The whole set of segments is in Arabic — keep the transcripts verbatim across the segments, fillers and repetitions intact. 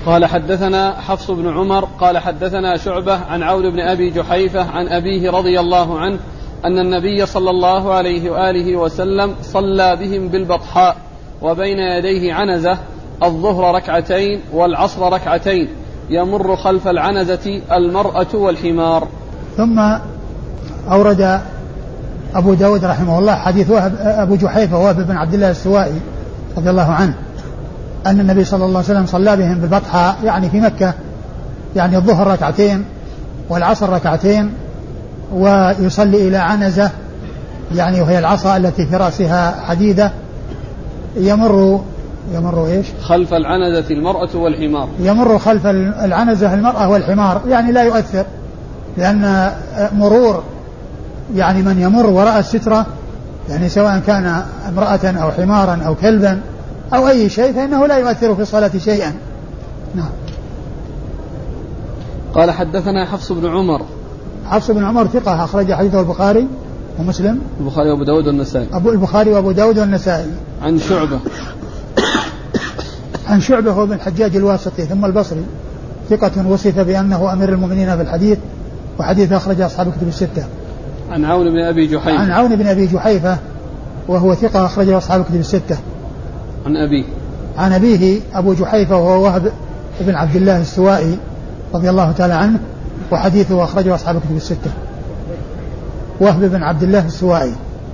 قال حدثنا حفص بن عمر قال حدثنا شعبة عن عون بن أبي جحيفة عن أبيه رضي الله عنه أن النبي صلى الله عليه وآله وسلم صلى بهم بالبطحاء وبين يديه عنزة الظهر ركعتين والعصر ركعتين يمر خلف العنزة المرأة والحمار. ثم أورد أبو داود رحمه الله حديث وهب أبو جحيفة وهب بن عبد الله السوائي رضي الله عنه أن النبي صلى الله عليه وسلم صلى بهم بالبطحاء يعني في مكة، يعني الظهر ركعتين والعصر ركعتين، ويصلي إلى عنزة يعني وهي العصا التي في رأسها حديدة يمر يمر إيش خلف العنزة المرأة والحمار يمر خلف العنزة المرأة والحمار، يعني لا يؤثر، لأن مرور يعني من يمر وراء السترة يعني سواء كان امرأة أو حمارا أو كلبا أو أي شيء فإنه لا يؤثر في الصلاة شيئا. نعم. قال حدثنا حفص بن عمر. حفص بن عمر ثقة أخرج حديثه البخاري ومسلم البخاري وأبو داود والنسائي. أبو البخاري وأبو داود والنسائي. عن شعبة عن شعبة هو بن الحجاج الواسطي ثم البصري ثقة وصف بأنه أمير المؤمنين في الحديث وحديث أخرج أصحاب الكتب الستة. عن عون بن أبي جحيفة. عن عون بن أبي جحيفة وهو ثقة أخرجه أصحاب الكتب الستة. عن أبيه. عن أبيه أبو جحيفة وهو وهب بن عبد الله السوائي رضي الله تعالى عنه وحديثه أخرجه أصحاب الكتب الستة. وهب بن عبد الله السوائي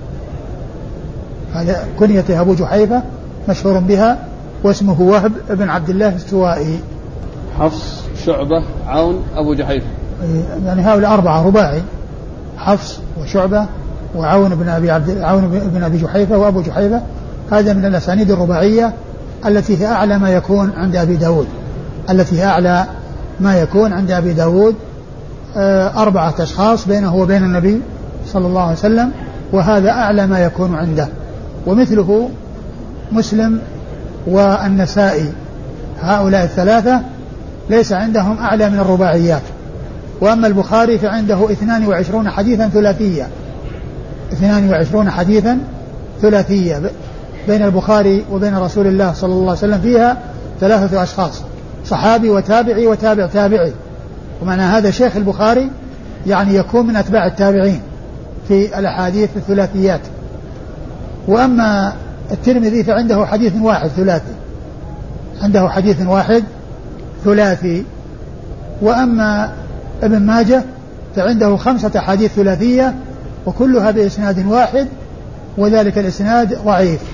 هذا كنيته أبو جحيفة مشهور بها واسمه وهب بن عبد الله السوائي. حفص شعبة عون أبو جحيفة، يعني هؤلاء أربعة رباعي، حفص وشعبة وعون بن أبي عبد عون بن أبي جحيفة وأبو جحيفة. هذا من الأسانيد الرباعية التي هي أعلى ما يكون عند أبي داود التي هي أعلى ما يكون عند أبي داود أربعة أشخاص بينه وبين النبي صلى الله عليه وسلم، وهذا أعلى ما يكون عنده. ومثله مسلم والنسائي، هؤلاء الثلاثة ليس عندهم أعلى من الرباعيات. وأما البخاري فعنده اثنان وعشرون حديثا ثلاثية اثنان وعشرون حديثا ثلاثية بين البخاري وبين رسول الله صلى الله عليه وسلم، فيها ثلاثة أشخاص صحابي وتابعي وتابع تابعي، ومعنى هذا شيخ البخاري يعني يكون من أتباع التابعين في الأحاديث الثلاثيات. وأما الترمذي فعنده حديث واحد ثلاثي عنده حديث واحد ثلاثي. وأما ابن ماجه فعنده خمسة حديث ثلاثية وكلها بإسناد واحد، وذلك الإسناد ضعيف.